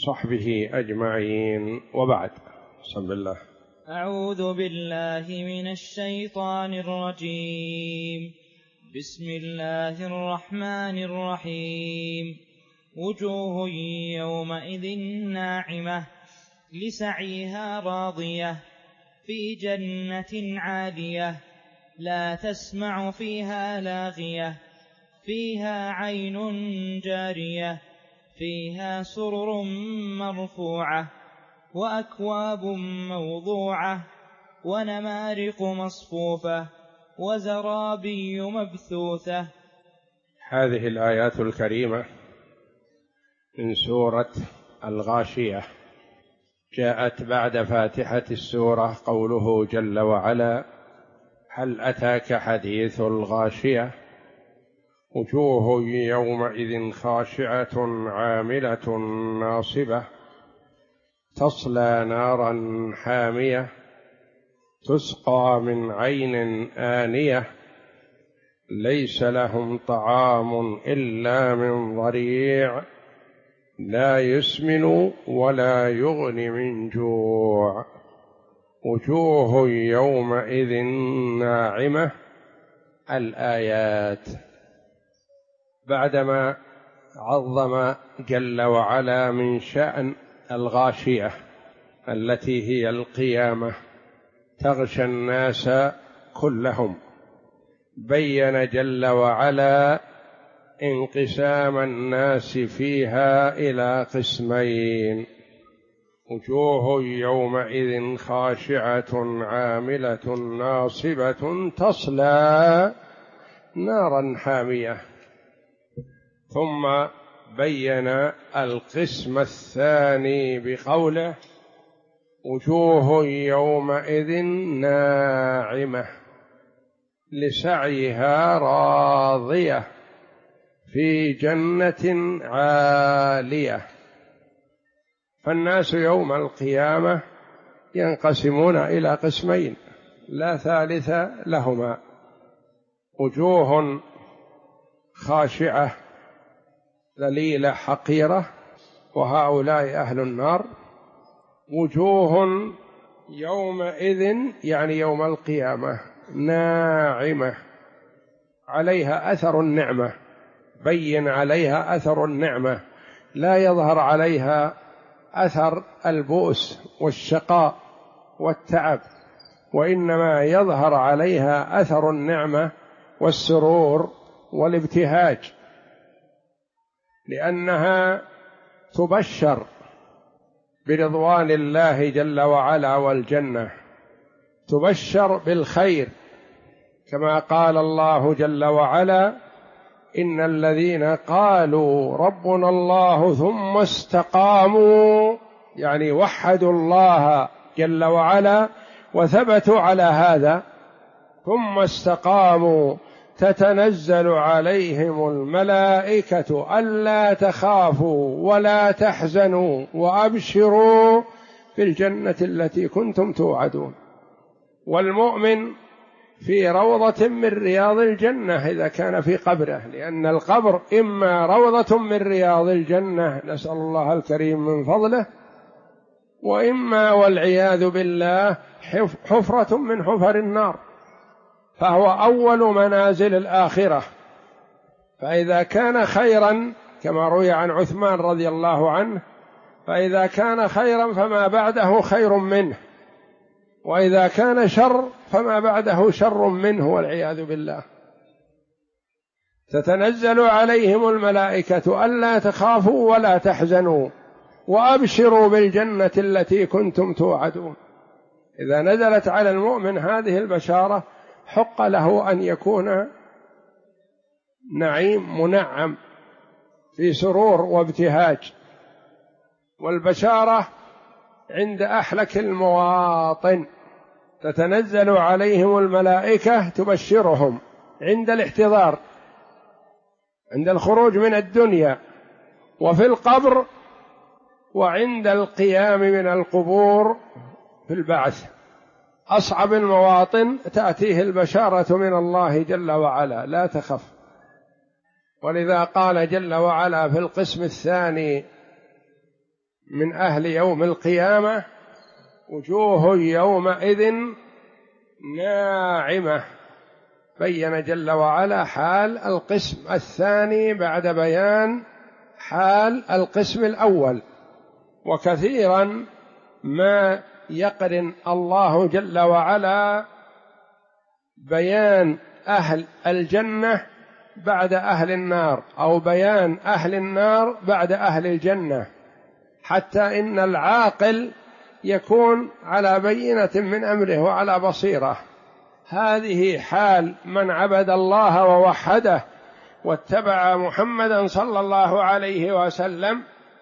صحبه أجمعين، وبعد. بسم الله. أعوذ بالله من الشيطان الرجيم. بسم الله الرحمن الرحيم. وجوه يومئذ ناعمة لسعيها راضية في جنة عالية لا تسمع فيها لاغية فيها عين جارية فيها سرر مرفوعة وأكواب موضوعة ونمارق مصفوفة وزرابي مبثوثة. هذه الآيات الكريمة من سورة الغاشية جاءت بعد فاتحة السورة قوله جل وعلا: هل أتاك حديث الغاشية وجوه يومئذ خاشعة عاملة ناصبة تصلى نارا حامية تسقى من عين آنية ليس لهم طعام إلا من ضريع لا يسمن ولا يغني من جوع وجوه يومئذ ناعمة. الآيات بعدما عظم جل وعلا من شأن الغاشية التي هي القيامة تغشى الناس كلهم، بين جل وعلا انقسام الناس فيها إلى قسمين: وجوه يومئذ خاشعة عاملة ناصبة تصلى نارا حامية. ثم بين القسم الثاني بقوله: وجوه يومئذ ناعمة لسعيها راضية في جنة عالية. فالناس يوم القيامة ينقسمون إلى قسمين لا ثالث لهما: وجوه خاشعة ذليلة حقيرة وهؤلاء أهل النار، وجوه يومئذ يعني يوم القيامة ناعمة عليها أثر النعمة، بين عليها أثر النعمة، لا يظهر عليها أثر البؤس والشقاء والتعب، وإنما يظهر عليها أثر النعمة والسرور والابتهاج، لأنها تبشر برضوان الله جل وعلا والجنة، تبشر بالخير، كما قال الله جل وعلا: إن الذين قالوا ربنا الله ثم استقاموا، يعني وحدوا الله جل وعلا وثبتوا على هذا، ثم استقاموا تتنزل عليهم الملائكة ألا تخافوا ولا تحزنوا وأبشروا بالجنة التي كنتم توعدون. والمؤمن في روضة من رياض الجنة إذا كان في قبره، لأن القبر إما روضة من رياض الجنة نسأل الله الكريم من فضله، وإما والعياذ بالله حفرة من حفر النار، فهو أول منازل الآخرة. فإذا كان خيرا كما روي عن عثمان رضي الله عنه، فإذا كان خيرا فما بعده خير منه، وإذا كان شر فما بعده شر منه والعياذ بالله. تتنزل عليهم الملائكة ألا تخافوا ولا تحزنوا وأبشروا بالجنة التي كنتم توعدون. إذا نزلت على المؤمن هذه البشارة حق له أن يكون نعيم منعم في سرور وابتهاج. والبشارة عند أحلك المواطن، تتنزل عليهم الملائكة تبشرهم عند الاحتضار، عند الخروج من الدنيا، وفي القبر، وعند القيام من القبور في البعث. أصعب المواطن تأتيه البشارة من الله جل وعلا: لا تخف. ولذا قال جل وعلا في القسم الثاني من أهل يوم القيامة وجوه يومئذ ناعمة. بين جل وعلا حال القسم الثاني بعد بيان حال القسم الأول. وكثيرا ما يقرن الله جل وعلا بيان أهل الجنة بعد أهل النار، أو بيان أهل النار بعد أهل الجنة، حتى إن العاقل يكون على بينة من أمره وعلى بصيرة. هذه حال من عبد الله ووحده واتبع محمدا صلى الله عليه وسلم،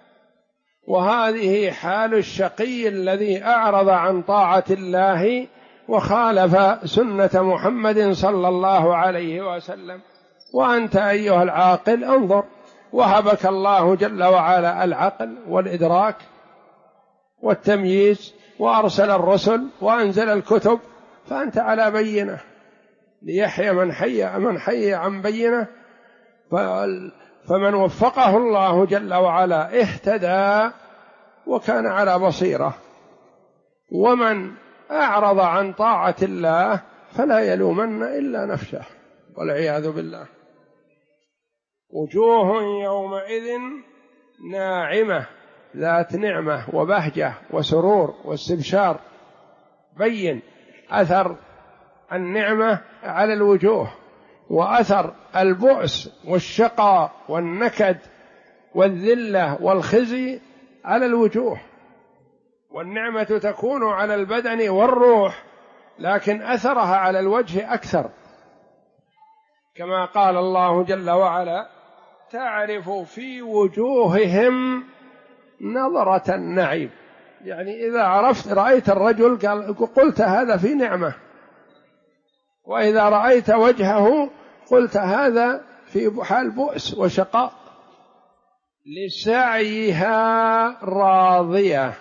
وهذه حال الشقي الذي أعرض عن طاعة الله وخالف سنة محمد صلى الله عليه وسلم. وأنت أيها العاقل انظر، وهبك الله جل وعلا العقل والإدراك والتمييز، وأرسل الرسل وأنزل الكتب، فأنت على بينة. ليحيى من حي عن بينة، فمن وفقه الله جل وعلا اهتدى وكان على بصيرة، ومن أعرض عن طاعة الله فلا يلومن إلا نفسه والعياذ بالله. وجوه يومئذ ناعمة ذات نعمة وبهجة وسرور واستبشار. بين أثر النعمة على الوجوه، وأثر البؤس والشقاء والنكد والذلة والخزي على الوجوه. والنعمة تكون على البدن والروح، لكن أثرها على الوجه أكثر، كما قال الله جل وعلا: تعرف في وجوههم نظرة النعيم. يعني إذا رأيت الرجل قلت هذا في نعمة، وإذا رأيت وجهه قلت هذا في حال بؤس وشقاء. لسعيها راضية،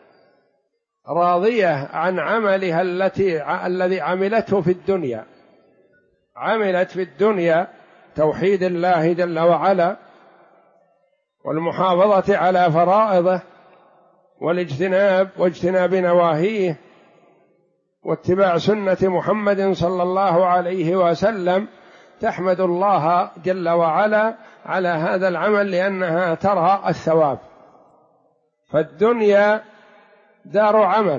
راضية عن عملها الذي عملته في الدنيا. عملت في الدنيا توحيد الله جل وعلا، والمحافظة على فرائضه، واجتناب نواهيه، واتباع سنة محمد صلى الله عليه وسلم. تحمد الله جل وعلا على هذا العمل لأنها ترى الثواب. فالدنيا دار عمل،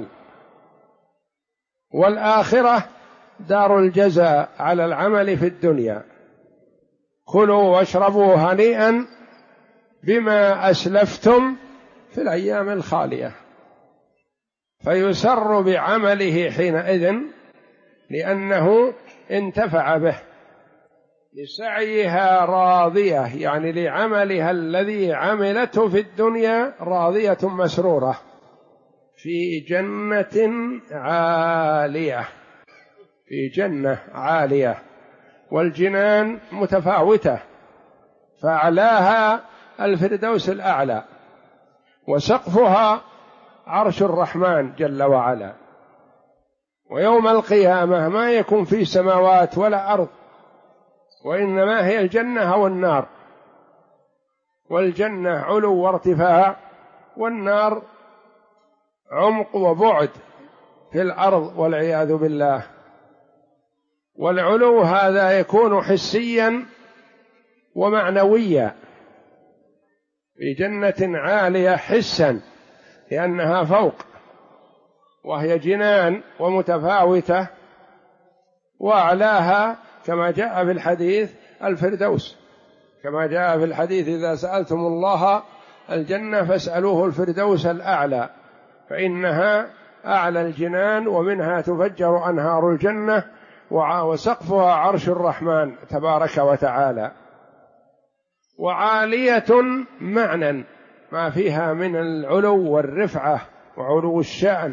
والآخرة دار الجزاء على العمل في الدنيا. كلوا واشربوا هنيئا بما أسلفتم في الأيام الخالية. فيسر بعمله حينئذ لأنه انتفع به. لسعيها راضية، يعني لعملها الذي عملته في الدنيا راضية مسرورة في جنة عالية، في جنة عالية. والجنان متفاوتة، فأعلاها الفردوس الأعلى، وسقفها عرش الرحمن جل وعلا. ويوم القيامة ما يكون في سماوات ولا أرض، وإنما هي الجنة أو النار. والجنة علو وارتفاع، والنار عمق وبعد في الأرض والعياذ بالله. والعلو هذا يكون حسيا ومعنويا. في جنة عالية حسا لأنها فوق، وهي جنان ومتفاوتة، وأعلاها كما جاء في الحديث الفردوس، كما جاء في الحديث: إذا سألتم الله الجنة فاسألوه الفردوس الأعلى، فإنها أعلى الجنان، ومنها تفجر أنهار الجنة، وسقفها عرش الرحمن تبارك وتعالى. وعالية معنى ما فيها من العلو والرفعة وعلو الشأن.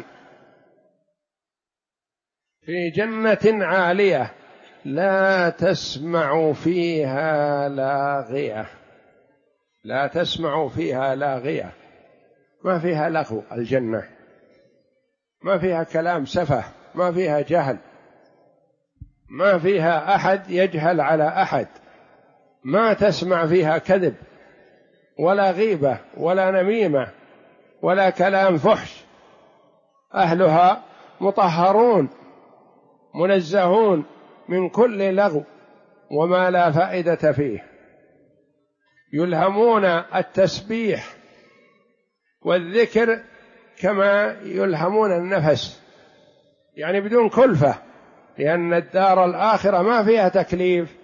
في جنة عالية لا تسمع فيها لاغية، لا تسمع فيها لاغية، ما فيها لغو. الجنة ما فيها كلام سفه، ما فيها جهل، ما فيها أحد يجهل على أحد، ما تسمع فيها كذب ولا غيبة ولا نميمة ولا كلام فحش، أهلها مطهرون منزهون من كل لغو وما لا فائدة فيه، يلهمون التسبيح والذكر كما يلهمون النفس، يعني بدون كلفة، لأن الدار الآخرة ما فيها تكليف،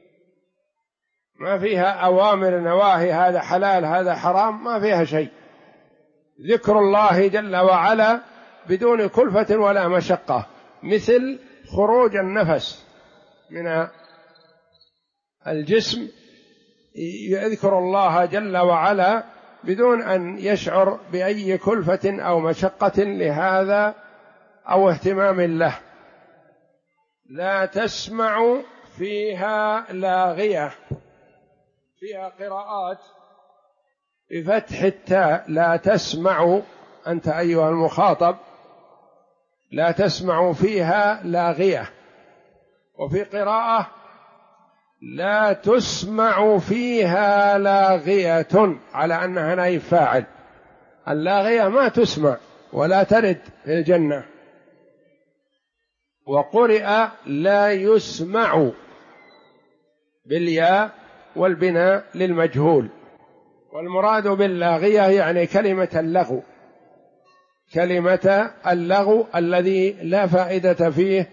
ما فيها أوامر نواهي، هذا حلال هذا حرام، ما فيها شيء. ذكر الله جل وعلا بدون كلفة ولا مشقة، مثل خروج النفس من الجسم، يذكر الله جل وعلا بدون أن يشعر بأي كلفة أو مشقة لهذا أو اهتمام له. لا تسمع فيها لاغية، فيها قراءات بفتح التاء، لا تسمع، أنت أيها المخاطب لا تسمع فيها لاغية، وفي قراءة لا تسمع فيها لاغية، على أنها نائب فاعل، اللاغية ما تسمع ولا ترد في الجنة. وقرئ لا يسمع بالياء والبناء للمجهول، والمراد باللاغية يعني كلمة اللغو، كلمة اللغو الذي لا فائدة فيه،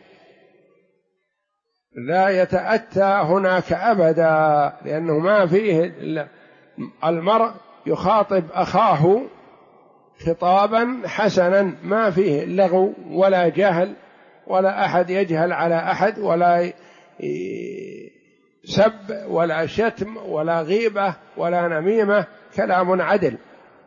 لا يتأتى هناك أبدا، لأنه ما فيه المرء يخاطب أخاه خطابا حسنا، ما فيه لغو ولا جهل، ولا أحد يجهل على أحد، ولا سب ولا شتم ولا غيبة ولا نميمة، كلام عدل.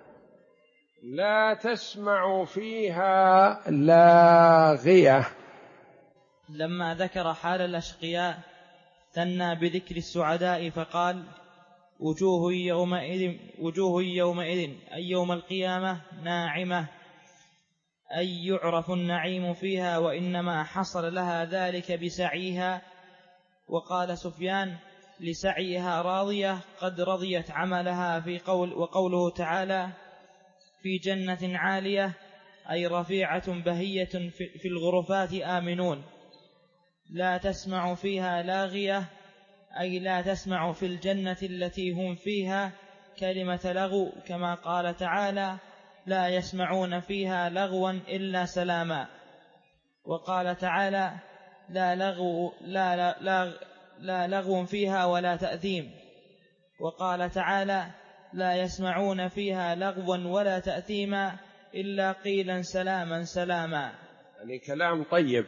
لا تسمع فيها لاغية. لما ذكر حال الأشقياء ثنى بذكر السعداء فقال: وجوه يومئذ أي يوم القيامة ناعمة، أي يعرف النعيم فيها، وإنما حصل لها ذلك بسعيها. وقال سفيان: لسعيها راضية قد رضيت عملها. وقوله تعالى: في جنة عالية أي رفيعة بهية في الغرفات آمنون. لا تسمع فيها لاغية أي لا تسمع في الجنة التي هم فيها كلمة لغو، كما قال تعالى: لا يسمعون فيها لغوا إلا سلاما. وقال تعالى: لا لغو فيها ولا تأثيم. وقال تعالى: لا يسمعون فيها لغوا ولا تأثيما إلا قيلا سلاما سلاما. يعني كلام طيب.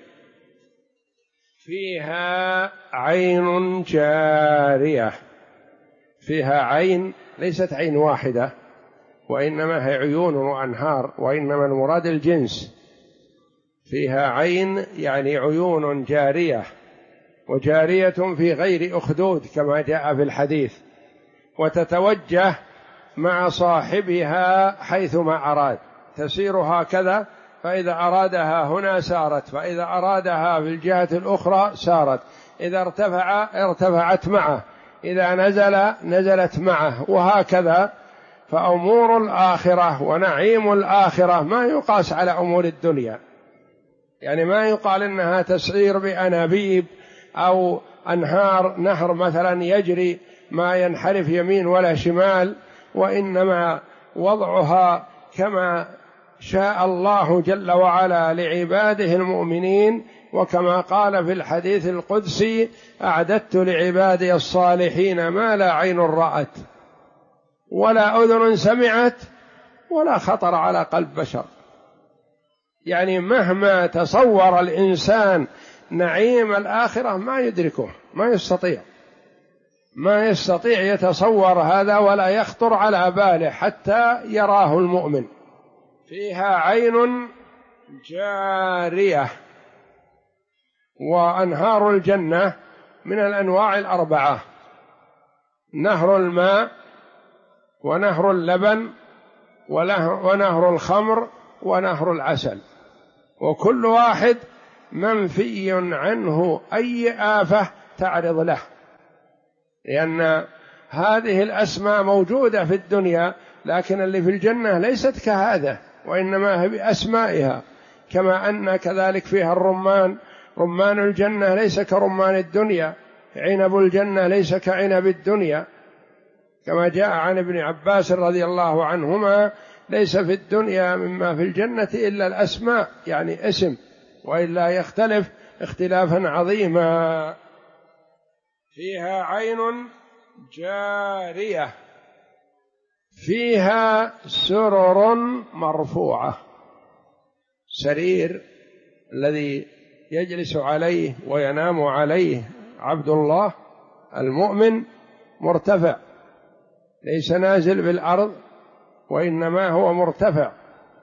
فيها عين جارية، فيها عين ليست عين واحدة، وإنما هي عيون وأنهار، وإنما المراد الجنس. فيها عين يعني عيون جارية، وجارية في غير أخدود كما جاء في الحديث، وتتوجه مع صاحبها حيثما أراد، تسير هكذا، فإذا أرادها هنا سارت، فإذا أرادها في الجهة الأخرى سارت، إذا ارتفعت معه، إذا نزلت معه، وهكذا. فأمور الآخرة ونعيم الآخرة ما يقاس على أمور الدنيا، يعني ما يقال إنها تسعير بأنابيب أو أنهار، نهر مثلا يجري ما ينحرف يمين ولا شمال، وإنما وضعها كما شاء الله جل وعلا لعباده المؤمنين، وكما قال في الحديث القدسي: أعددت لعبادي الصالحين ما لا عين رأت ولا أذن سمعت ولا خطر على قلب بشر. يعني مهما تصور الإنسان نعيم الآخرة ما يدركه، ما يستطيع يتصور هذا ولا يخطر على باله حتى يراه المؤمن. فيها عين جارية. وأنهار الجنة من الأنواع الأربعة: نهر الماء، ونهر اللبن، ونهر الخمر، ونهر العسل، وكل واحد منفي عنه أي آفة تعرض له، لأن هذه الأسماء موجودة في الدنيا لكن اللي في الجنة ليست كهذا، وإنما هي بأسمائها، كما أن كذلك فيها الرمان، رمان الجنة ليس كرمان الدنيا، عنب الجنة ليس كعنب الدنيا، كما جاء عن ابن عباس رضي الله عنهما: ليس في الدنيا مما في الجنة إلا الأسماء، يعني اسم، وإلا يختلف اختلافا عظيما. فيها عين جارية فيها سرر مرفوعة، سرير الذي يجلس عليه وينام عليه عبد الله المؤمن مرتفع، ليس نازل بالأرض، وإنما هو مرتفع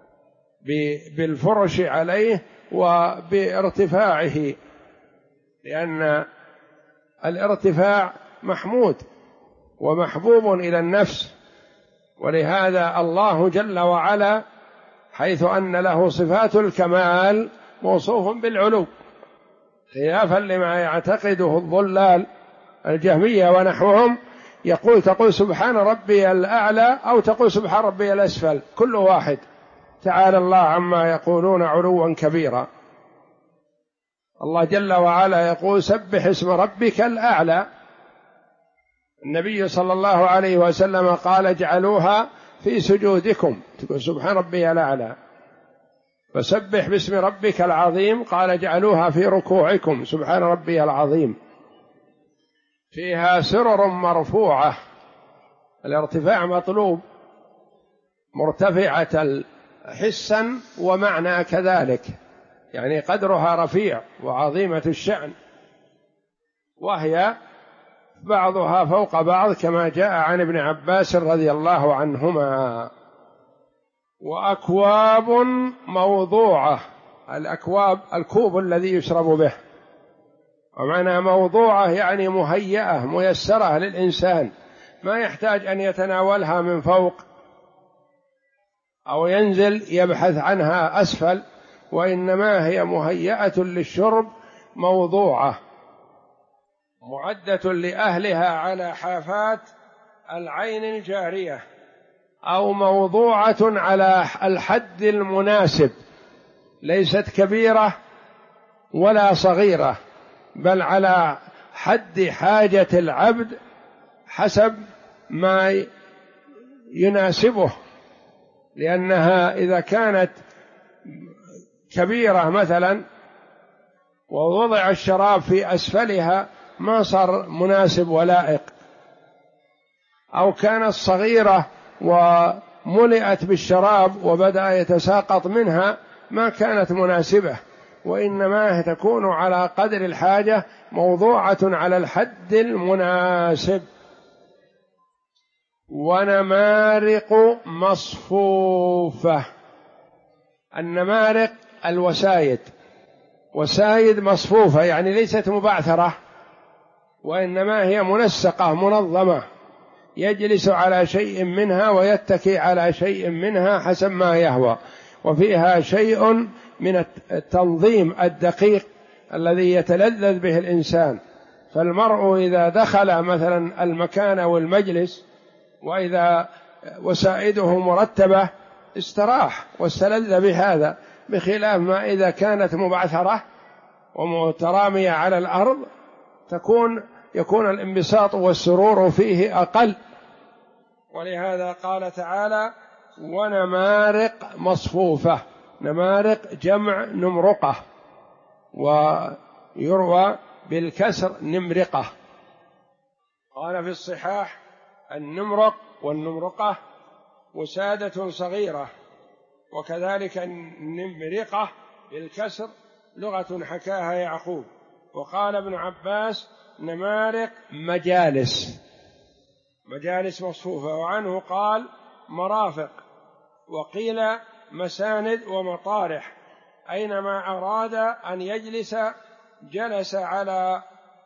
بالفرش عليه وبارتفاعه، لأن الارتفاع محمود ومحبوب إلى النفس، ولهذا الله جل وعلا حيث أن له صفات الكمال موصوف بالعلو، خلافا لما يعتقده الضلال الجهمية ونحوهم، تقول سبحان ربي الأعلى أو تقول سبحان ربي الأسفل، كل واحد، تعالى الله عما يقولون علوا كبيرا. الله جل وعلا يقول سبح اسم ربك الأعلى. النبي صلى الله عليه وسلم قال اجعلوها في سجودكم، تقول سبحان ربي الأعلى. فسبح باسم ربك العظيم قال اجعلوها في ركوعكم، سبحان ربي العظيم. فيها سرر مرفوعة، الارتفاع مطلوب، مرتفعة حسا ومعنى كذلك، يعني قدرها رفيع وعظيمة الشأن، وهي بعضها فوق بعض كما جاء عن ابن عباس رضي الله عنهما. وأكواب موضوعة، الأكواب الكوب الذي يشرب به، ومعنى موضوعة يعني مهيئة ميسرة للإنسان، ما يحتاج أن يتناولها من فوق أو ينزل يبحث عنها أسفل، وإنما هي مهيئة للشرب، موضوعة معدة لأهلها على حافات العين الجارية، أو موضوعة على الحد المناسب، ليست كبيرة ولا صغيرة، بل على حد حاجة العبد حسب ما يناسبه، لأنها إذا كانت كبيرة مثلا ووضع الشراب في أسفلها ما صار مناسب ولائق، أو كانت صغيرة وملئت بالشراب وبدأ يتساقط منها ما كانت مناسبة، وإنما تكون على قدر الحاجة، موضوعة على الحد المناسب. ونمارق مصفوفة، النمارق الوسايد، وسايد مصفوفة يعني ليست مبعثرة، وإنما هي منسقة منظمة، يجلس على شيء منها ويتكي على شيء منها حسب ما يهوى، وفيها شيء من التنظيم الدقيق الذي يتلذذ به الإنسان. فالمرء إذا دخل مثلا المكان والمجلس وإذا وسائده مرتبة استراح واستلذ بهذا، بخلاف ما إذا كانت مبعثرة ومترامية على الأرض يكون الانبساط والسرور فيه أقل. ولهذا قال تعالى ونمارق مصفوفة، نمارق جمع نمرقة، ويروى بالكسر نمرقة. قال في الصحاح النمرق والنمرقة وسادة صغيرة، وكذلك النمرقة بالكسر لغة حكاها يعقوب. وقال ابن عباس نمارق مجالس، مجالس مصفوفة، وعنه قال مرافق، وقيل مساند ومطارح، أينما أراد أن يجلس جلس على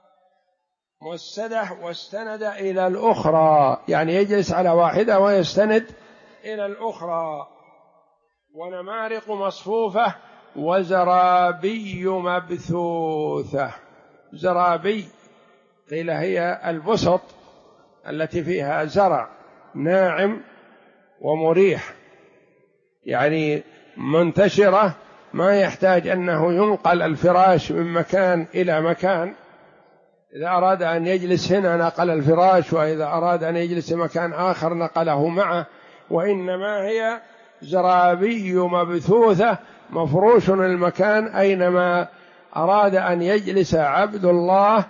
موسدة واستند إلى الأخرى، يعني يجلس على واحدة ويستند إلى الأخرى. ونمارق مصفوفة وزرابي مبثوثة، زرابي قيل هي البسط التي فيها زرع ناعم ومريح، يعني منتشرة، ما يحتاج أنه ينقل الفراش من مكان إلى مكان. إذا أراد أن يجلس هنا نقل الفراش، وإذا أراد أن يجلس في مكان آخر نقله معه، وإنما هي زرابي مبثوثة مفروش المكان أينما أراد أن يجلس عبد الله.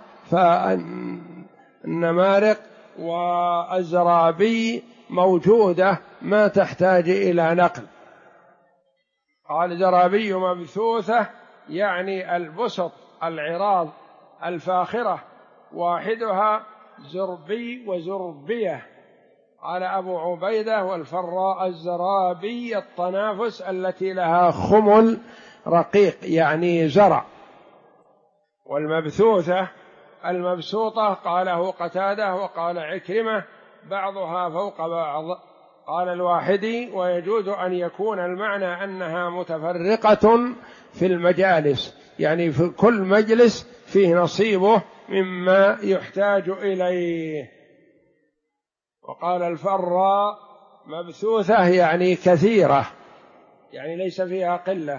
فالنمارق والزرابي موجودة ما تحتاج إلى نقل. قال زرابي مبثوثة يعني البسط العراض الفاخرة، واحدها زربي وزربية. قال أبو عبيدة والفراء الزرابي الطنافس التي لها خمل رقيق يعني زرع. والمبثوثة المبسوطة قاله قتادة وقال عكرمة بعضها فوق بعض. قال الواحدي ويجوز أن يكون المعنى أنها متفرقة في المجالس، يعني في كل مجلس فيه نصيبه مما يحتاج إليه. وقال الفراء مبثوثة يعني كثيرة، يعني ليس فيها قلة.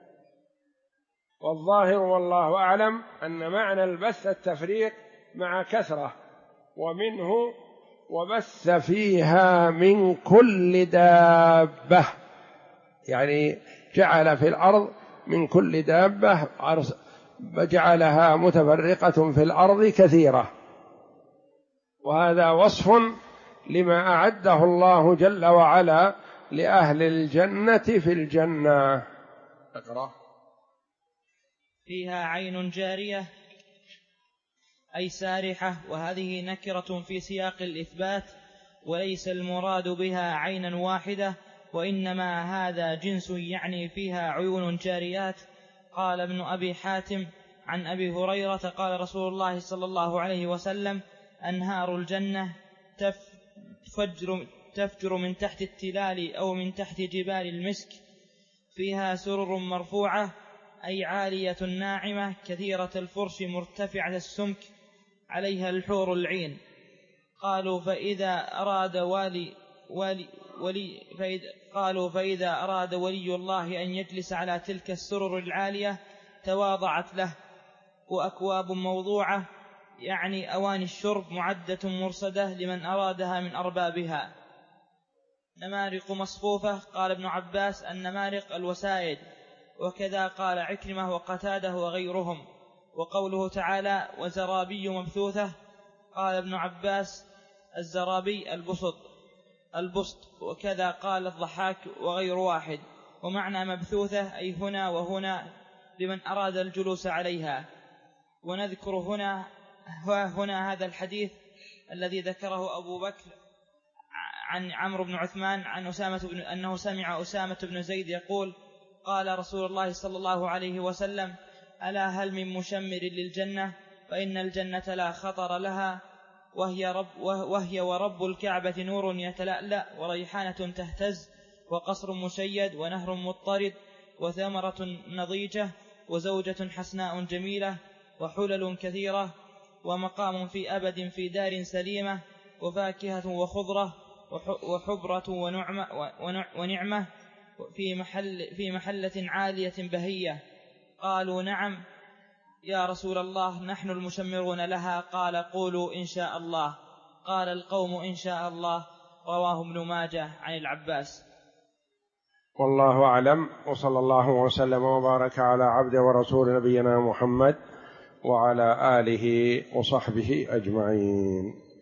والظاهر والله أعلم أن معنى البث التفريق مع كثرة، ومنه وبث فيها من كل دابة، يعني جعل في الأرض من كل دابة، جعلها متفرقة في الأرض كثيرة. وهذا وصف لما أعده الله جل وعلا لأهل الجنة في الجنة. اقرأ. فيها عين جارية أي سارحة، وهذه نكرة في سياق الإثبات، وليس المراد بها عينا واحدة، وإنما هذا جنس يعني فيها عيون جاريات. قال ابن أبي حاتم عن أبي هريرة قال رسول الله صلى الله عليه وسلم: أنهار الجنة تفجر من تحت التلال أو من تحت جبال المسك، فيها سرر مرفوعة أي عالية ناعمة كثيرة الفرش مرتفعة السمك عليها الحور العين. قالوا فإذا أراد ولي الله أن يجلس على تلك السرر العالية تواضعت له، وأكواب موضوعة يعني أواني الشرب معدة مرصدة لمن أرادها من أربابها. نمارق مصفوفة. قال ابن عباس: النمارق الوسائد. وكذا قال عكرمة وقتاده وغيرهم. وقوله تعالى: وزرابي مبثوثة، قال ابن عباس: الزرابي البسط. وكذا قال الضحاك وغير واحد. ومعنى مبثوثة أي هنا وهنا لمن أراد الجلوس عليها. ونذكر هنا هذا الحديث الذي ذكره أبو بكر عن عمرو بن عثمان عن أنه سمع أسامة بن زيد يقول: قال رسول الله صلى الله عليه وسلم: ألا هل من مشمر للجنة؟ فإن الجنة لا خطر لها، وهي ورب الكعبة نور يتلألأ، وريحانة تهتز، وقصر مشيد، ونهر مضطرد، وثمرة نضيجة، وزوجة حسناء جميلة، وحلل كثيرة، ومقام في أبد في دار سليمة، وفاكهة وخضرة، وحبرة ونعمة في محلة عالية بهية. قالوا: نعم يا رسول الله، نحن المشمرون لها. قال: قولوا إن شاء الله. قال القوم: إن شاء الله. رواه ابن ماجه عن العباس. والله أعلم، وصلى الله وسلم وبارك على عبد ورسول نبينا محمد وعلى آله وصحبه أجمعين.